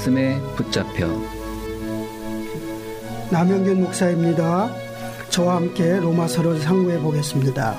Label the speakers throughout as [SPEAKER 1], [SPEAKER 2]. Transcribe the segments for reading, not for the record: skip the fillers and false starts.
[SPEAKER 1] 말씀에 붙잡혀.
[SPEAKER 2] 남영균 목사입니다. 저와 함께 로마서를 상고해 보겠습니다.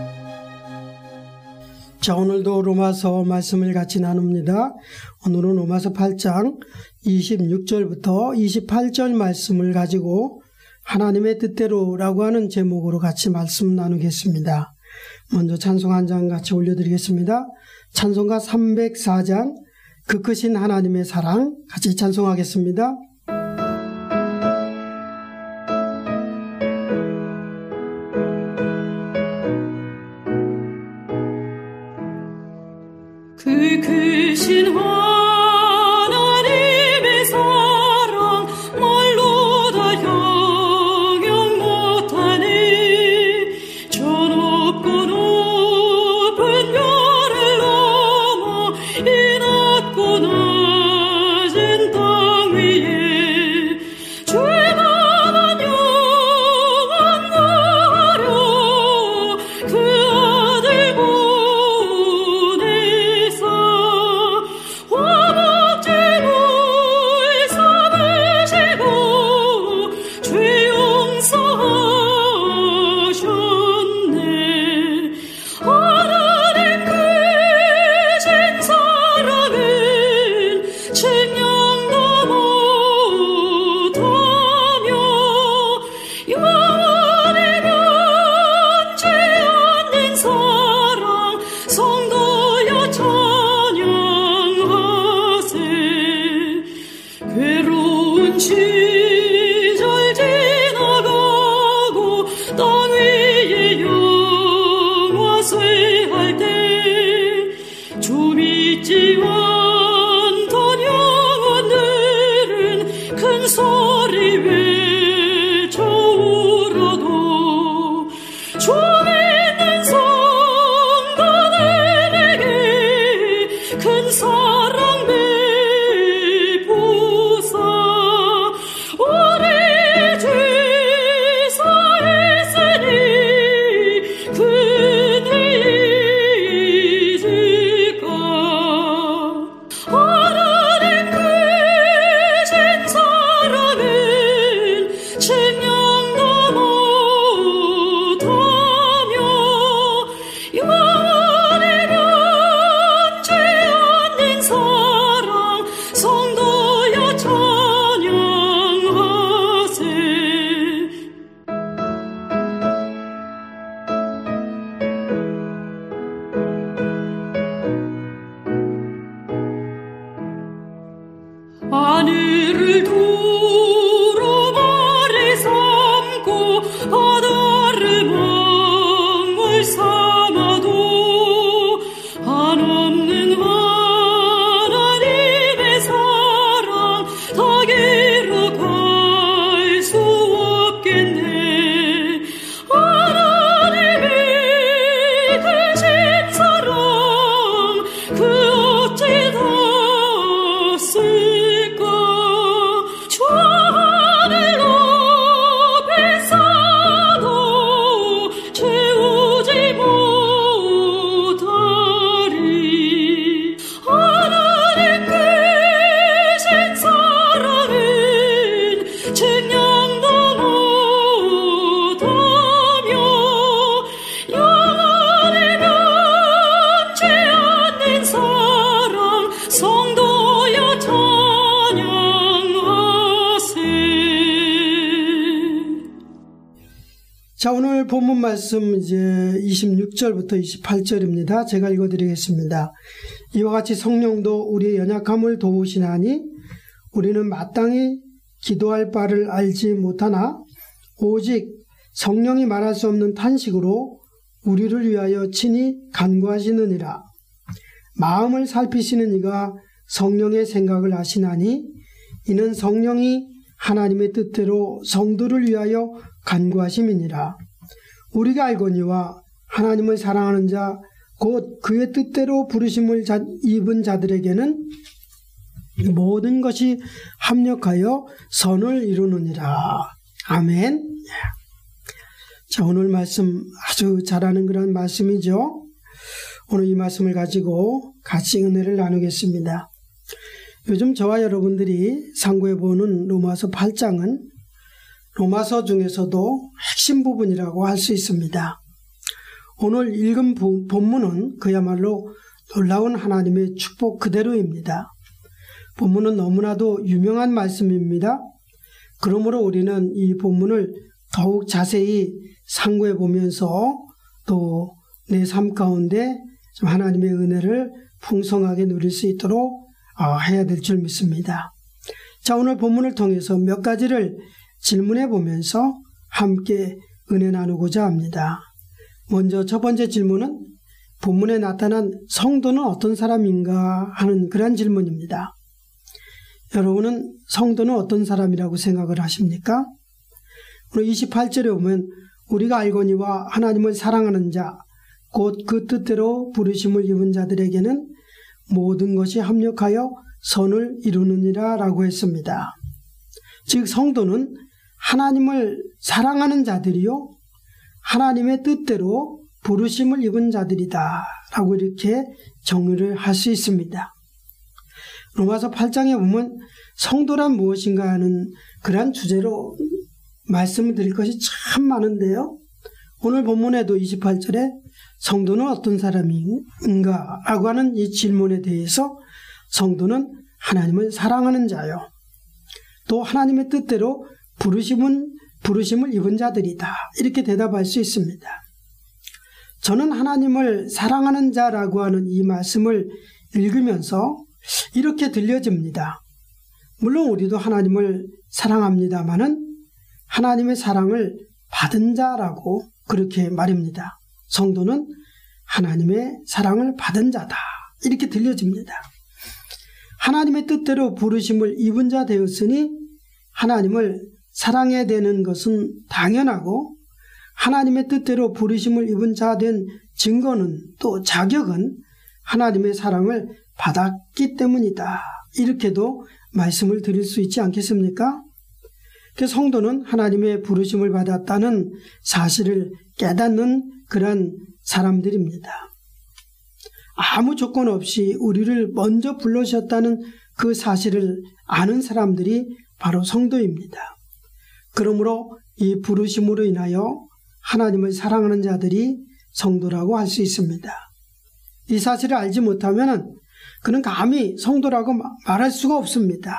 [SPEAKER 2] 자, 오늘도 로마서 말씀을 같이 나눕니다. 오늘은 로마서 8장 26절부터 28절 말씀을 가지고 하나님의 뜻대로라고 하는 제목으로 같이 말씀 나누겠습니다. 먼저 찬송 한 장 같이 올려드리겠습니다. 찬송가 304장 그 크신 하나님의 사랑 같이 찬송하겠습니다.
[SPEAKER 3] 그 크신 하나님의 사랑 말로 다 형용 못하네. 저 높고 높은 별을 넘어 이 낮고 낮은 땅 위에 죄만한 영원 구하려 그 아들 하늘을 두루마리 삼고 바다를 먹물 삼아도 한없는 하나님의 사랑 다 길어갈 수 없겠네. 하나님이 크신 사랑 그 어찌 다
[SPEAKER 2] 자, 오늘 본문 말씀 이제 26절부터 28절입니다. 제가 읽어드리겠습니다. 이와 같이 성령도 우리의 연약함을 도우시나니 우리는 마땅히 기도할 바를 알지 못하나 오직 성령이 말할 수 없는 탄식으로 우리를 위하여 친히 간구하시느니라. 마음을 살피시는 이가 성령의 생각을 아시나니 이는 성령이 하나님의 뜻대로 성도를 위하여 간구하심이니라. 우리가 알거니와 하나님을 사랑하는 자 곧 그의 뜻대로 부르심을 입은 자들에게는 모든 것이 합력하여 선을 이루느니라. 아멘. 자, 오늘 말씀 아주 잘하는 그런 말씀이죠. 오늘 이 말씀을 가지고 같이 은혜를 나누겠습니다. 요즘 저와 여러분들이 상고해보는 로마서 8장은 로마서 중에서도 핵심 부분이라고 할 수 있습니다. 오늘 읽은 본문은 그야말로 놀라운 하나님의 축복 그대로입니다. 본문은 너무나도 유명한 말씀입니다. 그러므로 우리는 이 본문을 더욱 자세히 상고해 보면서 또 내 삶 가운데 하나님의 은혜를 풍성하게 누릴 수 있도록 해야 될 줄 믿습니다. 자, 오늘 본문을 통해서 몇 가지를 질문해 보면서 함께 은혜 나누고자 합니다. 먼저 첫 번째 질문은 본문에 나타난 성도는 어떤 사람인가 하는 그런 질문입니다. 여러분은 성도는 어떤 사람이라고 생각을 하십니까? 오늘 28절에 보면 우리가 알거니와 하나님을 사랑하는 자 곧 그 뜻대로 부르심을 입은 자들에게는 모든 것이 합력하여 선을 이루느니라 라고 했습니다. 즉 성도는 하나님을 사랑하는 자들이요 하나님의 뜻대로 부르심을 입은 자들이다 라고 이렇게 정의를 할 수 있습니다. 로마서 8장에 보면 성도란 무엇인가 하는 그런 주제로 말씀을 드릴 것이 참 많은데요. 오늘 본문에도 28절에 성도는 어떤 사람인가 라고 하는 이 질문에 대해서 성도는 하나님을 사랑하는 자요. 또 하나님의 뜻대로 부르심을 입은 자들이다. 이렇게 대답할 수 있습니다. 저는 하나님을 사랑하는 자라고 하는 이 말씀을 읽으면서 이렇게 들려집니다. 물론 우리도 하나님을 사랑합니다마는 하나님의 사랑을 받은 자라고 그렇게 말입니다. 성도는 하나님의 사랑을 받은 자다. 이렇게 들려집니다. 하나님의 뜻대로 부르심을 입은 자 되었으니 하나님을 사랑해야 되는 것은 당연하고 하나님의 뜻대로 부르심을 입은 자 된 증거는 또 자격은 하나님의 사랑을 받았기 때문이다. 이렇게도 말씀을 드릴 수 있지 않겠습니까? 성도는 하나님의 부르심을 받았다는 사실을 깨닫는 그런 사람들입니다. 아무 조건 없이 우리를 먼저 불러주셨다는 그 사실을 아는 사람들이 바로 성도입니다. 그러므로 이 부르심으로 인하여 하나님을 사랑하는 자들이 성도라고 할 수 있습니다. 이 사실을 알지 못하면 그는 감히 성도라고 말할 수가 없습니다.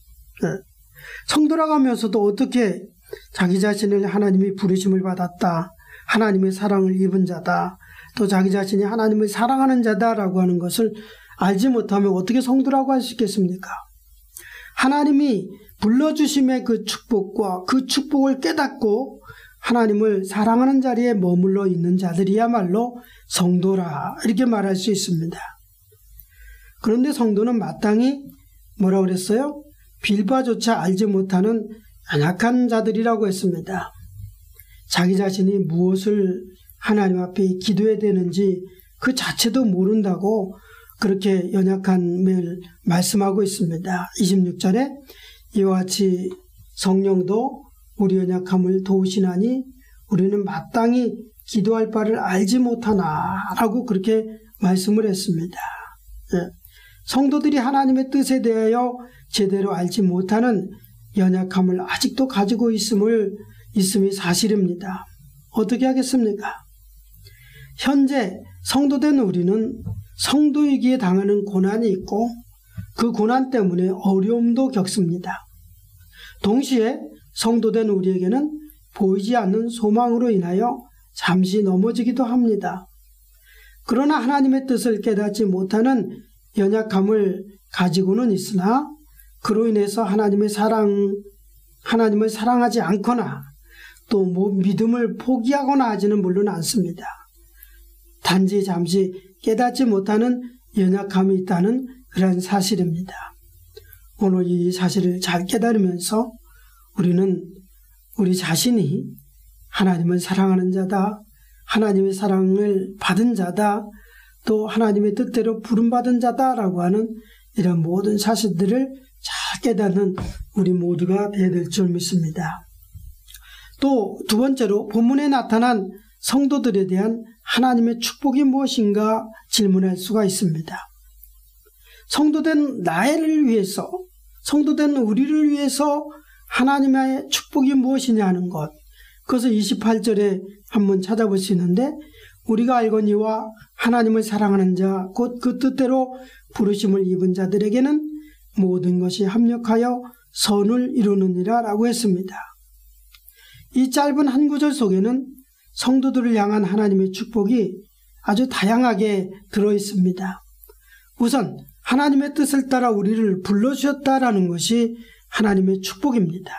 [SPEAKER 2] 성도라고 하면서도 어떻게 자기 자신을 하나님이 부르심을 받았다, 하나님의 사랑을 입은 자다, 또 자기 자신이 하나님을 사랑하는 자다라고 하는 것을 알지 못하면 어떻게 성도라고 할 수 있겠습니까? 하나님이 불러주심의 그 축복과 그 축복을 깨닫고 하나님을 사랑하는 자리에 머물러 있는 자들이야말로 성도라 이렇게 말할 수 있습니다. 그런데 성도는 마땅히 뭐라고 그랬어요? 빌바조차 알지 못하는 연약한 자들이라고 했습니다. 자기 자신이 무엇을 하나님 앞에 기도해야 되는지 그 자체도 모른다고 그렇게 연약함을 말씀하고 있습니다. 26절에 이와 같이 성령도 우리 연약함을 도우시나니 우리는 마땅히 기도할 바를 알지 못하나 라고 그렇게 말씀을 했습니다. 성도들이 하나님의 뜻에 대하여 제대로 알지 못하는 연약함을 아직도 가지고 있음이 사실입니다. 어떻게 하겠습니까? 현재 성도된 우리는 성도이기에 당하는 고난이 있고 그 고난 때문에 어려움도 겪습니다. 동시에 성도된 우리에게는 보이지 않는 소망으로 인하여 잠시 넘어지기도 합니다. 그러나 하나님의 뜻을 깨닫지 못하는 연약함을 가지고는 있으나 그로 인해서 하나님을 사랑하지 않거나 또 믿음을 포기하거나 하지는 물론 않습니다. 단지 잠시 깨닫지 못하는 연약함이 있다는 그런 사실입니다. 오늘 이 사실을 잘 깨달으면서 우리는 우리 자신이 하나님을 사랑하는 자다, 하나님의 사랑을 받은 자다, 또 하나님의 뜻대로 부름받은 자다라고 하는 이런 모든 사실들을 잘 깨닫는 우리 모두가 되어야 될 줄 믿습니다. 또 두 번째로 본문에 나타난 성도들에 대한 하나님의 축복이 무엇인가 질문할 수가 있습니다. 성도된 나를 위해서, 성도된 우리를 위해서 하나님의 축복이 무엇이냐 하는 것, 그것을 28절에 한번 찾아볼 수 있는데, 우리가 알거니와 하나님을 사랑하는 자 곧 그 뜻대로 부르심을 입은 자들에게는 모든 것이 합력하여 선을 이루느니라 라고 했습니다. 이 짧은 한 구절 속에는 성도들을 향한 하나님의 축복이 아주 다양하게 들어있습니다. 우선 하나님의 뜻을 따라 우리를 불러주셨다라는 것이 하나님의 축복입니다.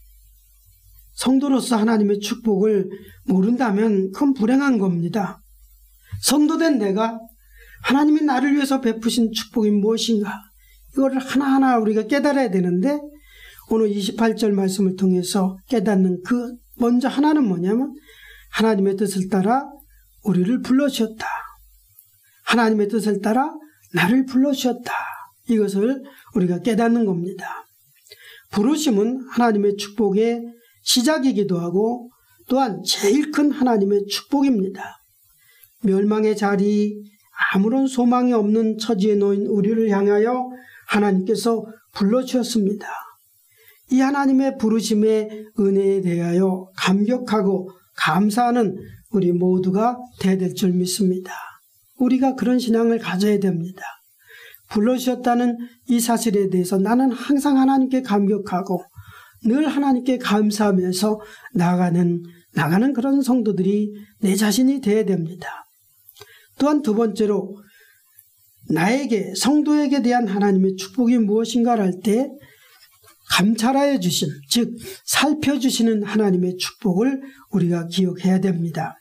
[SPEAKER 2] 성도로서 하나님의 축복을 모른다면 그건 불행한 겁니다. 성도된 내가 하나님이 나를 위해서 베푸신 축복이 무엇인가, 이거를 하나하나 우리가 깨달아야 되는데, 오늘 28절 말씀을 통해서 깨닫는 그 먼저 하나는 뭐냐면, 하나님의 뜻을 따라 우리를 불러주셨다. 하나님의 뜻을 따라 나를 불러주셨다. 이것을 우리가 깨닫는 겁니다. 부르심은 하나님의 축복의 시작이기도 하고 또한 제일 큰 하나님의 축복입니다. 멸망의 자리, 아무런 소망이 없는 처지에 놓인 우리를 향하여 하나님께서 불러주셨습니다. 이 하나님의 부르심의 은혜에 대하여 감격하고 감사하는 우리 모두가 되어야 줄 믿습니다. 우리가 그런 신앙을 가져야 됩니다. 불러주셨다는 이 사실에 대해서 나는 항상 하나님께 감격하고 늘 하나님께 감사하면서 나가는 그런 성도들이 내 자신이 되어야 됩니다. 또한 두 번째로, 나에게, 성도에게 대한 하나님의 축복이 무엇인가를 할 때 감찰하여 주신, 즉 살펴주시는 하나님의 축복을 우리가 기억해야 됩니다.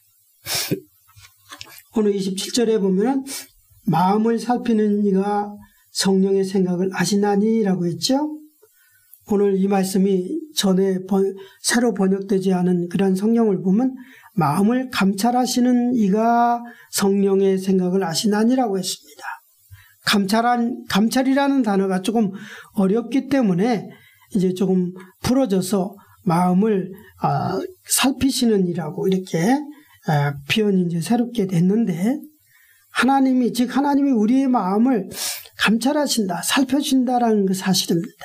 [SPEAKER 2] 오늘 27절에 보면 마음을 살피는 이가 성령의 생각을 아시나니 라고 했죠. 오늘 이 말씀이 전에 새로 번역되지 않은 그런 성경을 보면 마음을 감찰하시는 이가 성령의 생각을 아시나니라고 했습니다. 감찰이라는 단어가 조금 어렵기 때문에 이제 조금 풀어져서 마음을 살피시는 이라고 이렇게 표현이 이제 새롭게 됐는데, 하나님이 우리의 마음을 감찰하신다, 살펴주신다라는 그 사실입니다.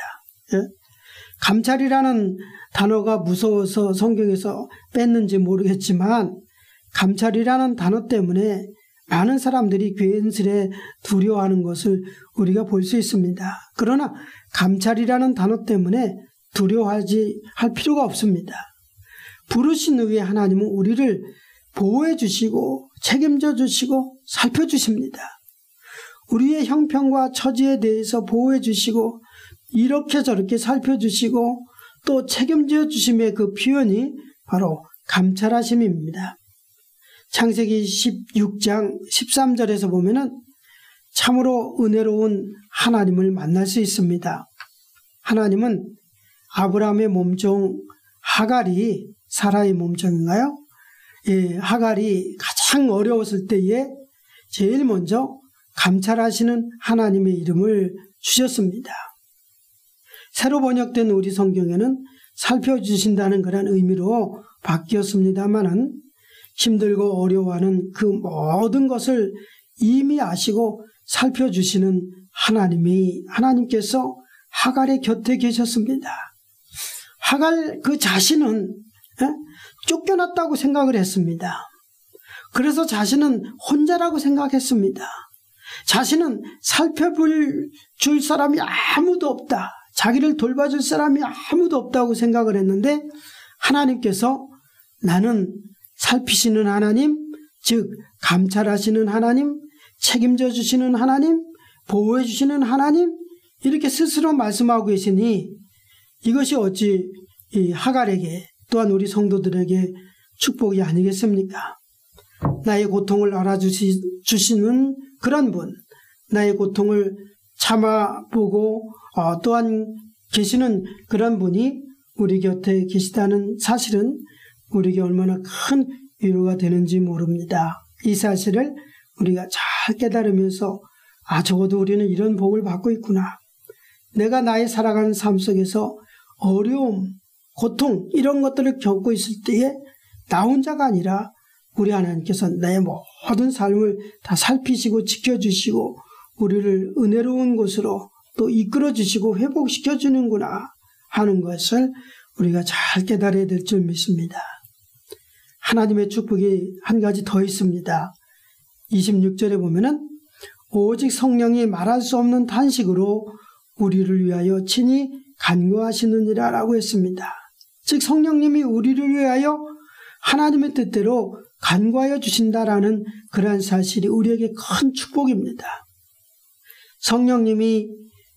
[SPEAKER 2] 감찰이라는 단어가 무서워서 성경에서 뺐는지 모르겠지만, 감찰이라는 단어 때문에 많은 사람들이 괜스레 두려워하는 것을 우리가 볼 수 있습니다. 그러나 감찰이라는 단어 때문에 할 필요가 없습니다. 부르신 후에 하나님은 우리를 보호해 주시고 책임져 주시고 살펴주십니다. 우리의 형편과 처지에 대해서 보호해 주시고 이렇게 저렇게 살펴주시고 또 책임져 주심의 그 표현이 바로 감찰하심입니다. 창세기 16장 13절에서 보면은 참으로 은혜로운 하나님을 만날 수 있습니다. 하나님은 아브라함의 몸종 하갈이, 사라의 몸종인가요? 하갈이 가장 어려웠을 때에 제일 먼저 감찰하시는 하나님의 이름을 주셨습니다. 새로 번역된 우리 성경에는 살펴주신다는 그런 의미로 바뀌었습니다만은, 힘들고 어려워하는 그 모든 것을 이미 아시고 살펴주시는 하나님께서 하갈의 곁에 계셨습니다. 하갈 그 자신은 쫓겨났다고 생각을 했습니다. 그래서 자신은 혼자라고 생각했습니다. 자신은 살펴볼 줄 사람이 아무도 없다, 자기를 돌봐줄 사람이 아무도 없다고 생각을 했는데, 하나님께서 나는 살피시는 하나님, 즉 감찰하시는 하나님, 책임져 주시는 하나님, 보호해 주시는 하나님, 이렇게 스스로 말씀하고 계시니 이것이 어찌 이 하갈에게 또한 우리 성도들에게 축복이 아니겠습니까? 나의 고통을 알아주시는 그런 분, 나의 고통을 참아보고 또한 계시는 그런 분이 우리 곁에 계시다는 사실은 우리에게 얼마나 큰 위로가 되는지 모릅니다. 이 사실을 우리가 잘 깨달으면서 적어도 우리는 이런 복을 받고 있구나. 내가 나의 살아가는 삶 속에서 어려움, 고통 이런 것들을 겪고 있을 때에 나 혼자가 아니라 우리 하나님께서 내 모든 삶을 다 살피시고 지켜주시고 우리를 은혜로운 곳으로 또 이끌어 주시고 회복시켜 주는구나 하는 것을 우리가 잘 깨달아야 될 줄 믿습니다. 하나님의 축복이 한 가지 더 있습니다. 26절에 보면은 오직 성령이 말할 수 없는 탄식으로 우리를 위하여 친히 간구하시느니라 라고 했습니다. 즉 성령님이 우리를 위하여 하나님의 뜻대로 간구하여 주신다라는 그러한 사실이 우리에게 큰 축복입니다. 성령님이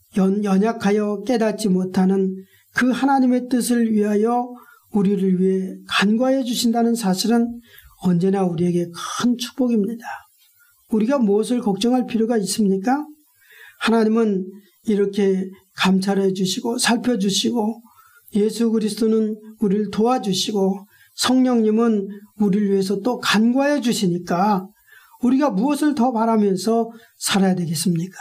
[SPEAKER 2] 연약하여 깨닫지 못하는 그 하나님의 뜻을 위하여 우리를 위해 간구하여 주신다는 사실은 언제나 우리에게 큰 축복입니다. 우리가 무엇을 걱정할 필요가 있습니까? 하나님은 이렇게 감찰해 주시고 살펴주시고 예수 그리스도는 우리를 도와주시고 성령님은 우리를 위해서 또 간구하여 주시니까 우리가 무엇을 더 바라면서 살아야 되겠습니까?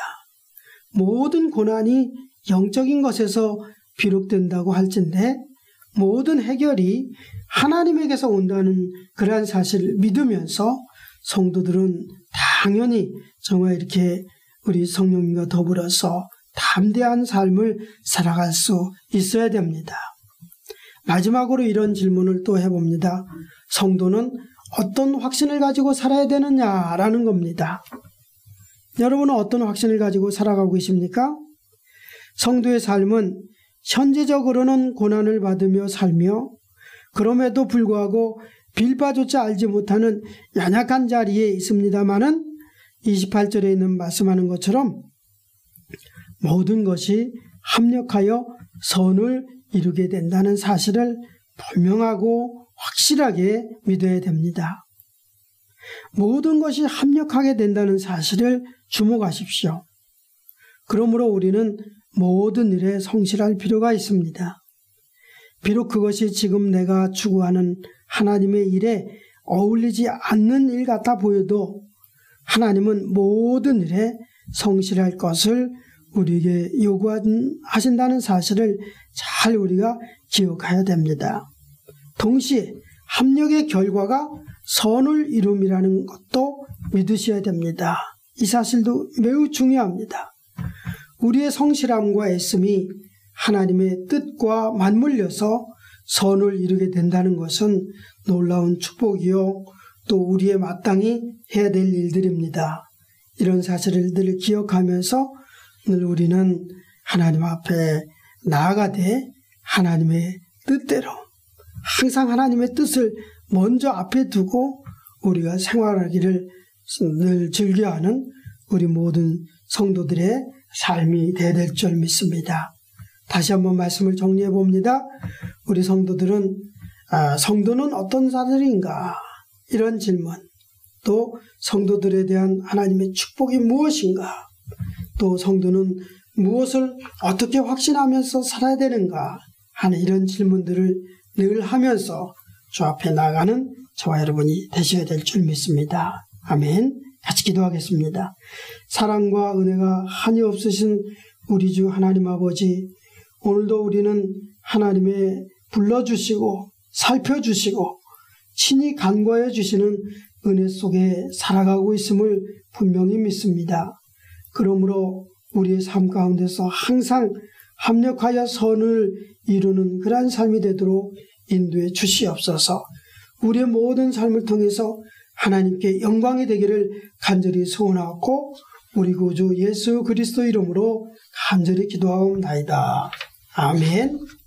[SPEAKER 2] 모든 고난이 영적인 것에서 비롯된다고 할진데 모든 해결이 하나님에게서 온다는 그러한 사실을 믿으면서 성도들은 당연히 정말 이렇게 우리 성령님과 더불어서 담대한 삶을 살아갈 수 있어야 됩니다. 마지막으로 이런 질문을 또 해봅니다. 성도는 어떤 확신을 가지고 살아야 되느냐라는 겁니다. 여러분은 어떤 확신을 가지고 살아가고 계십니까? 성도의 삶은 현재적으로는 고난을 받으며 살며 그럼에도 불구하고 빌바조차 알지 못하는 연약한 자리에 있습니다마는 28절에 있는 말씀하는 것처럼 모든 것이 합력하여 선을 이루게 된다는 사실을 분명하고 확실하게 믿어야 됩니다. 모든 것이 합력하게 된다는 사실을 주목하십시오. 그러므로 우리는 모든 일에 성실할 필요가 있습니다. 비록 그것이 지금 내가 추구하는 하나님의 일에 어울리지 않는 일 같아 보여도 하나님은 모든 일에 성실할 것을 우리에게 요구하신다는 사실을 잘 우리가 기억해야 됩니다. 동시에 합력의 결과가 선을 이룸이라는 것도 믿으셔야 됩니다. 이 사실도 매우 중요합니다. 우리의 성실함과 애씀이 하나님의 뜻과 맞물려서 선을 이루게 된다는 것은 놀라운 축복이요 또 우리의 마땅히 해야 될 일들입니다. 이런 사실을 늘 기억하면서 늘 우리는 하나님 앞에 나아가되 하나님의 뜻대로 항상 하나님의 뜻을 먼저 앞에 두고 우리가 생활하기를 늘 즐겨하는 우리 모든 성도들의 삶이 되어야 될 줄 믿습니다. 다시 한번 말씀을 정리해 봅니다. 우리 성도들은 성도는 어떤 자들인가? 이런 질문, 또 성도들에 대한 하나님의 축복이 무엇인가? 또 성도는 무엇을 어떻게 확신하면서 살아야 되는가 하는 이런 질문들을 늘 하면서 주 앞에 나가는 저와 여러분이 되셔야 될 줄 믿습니다. 아멘. 같이 기도하겠습니다. 사랑과 은혜가 한이 없으신 우리 주 하나님 아버지, 오늘도 우리는 하나님의 불러주시고 살펴주시고 친히 간과해 주시는 은혜 속에 살아가고 있음을 분명히 믿습니다. 그러므로 우리의 삶 가운데서 항상 합력하여 선을 이루는 그러한 삶이 되도록 인도해 주시옵소서. 우리의 모든 삶을 통해서 하나님께 영광이 되기를 간절히 소원하고 우리 구주 예수 그리스도 이름으로 간절히 기도하옵나이다. 아멘.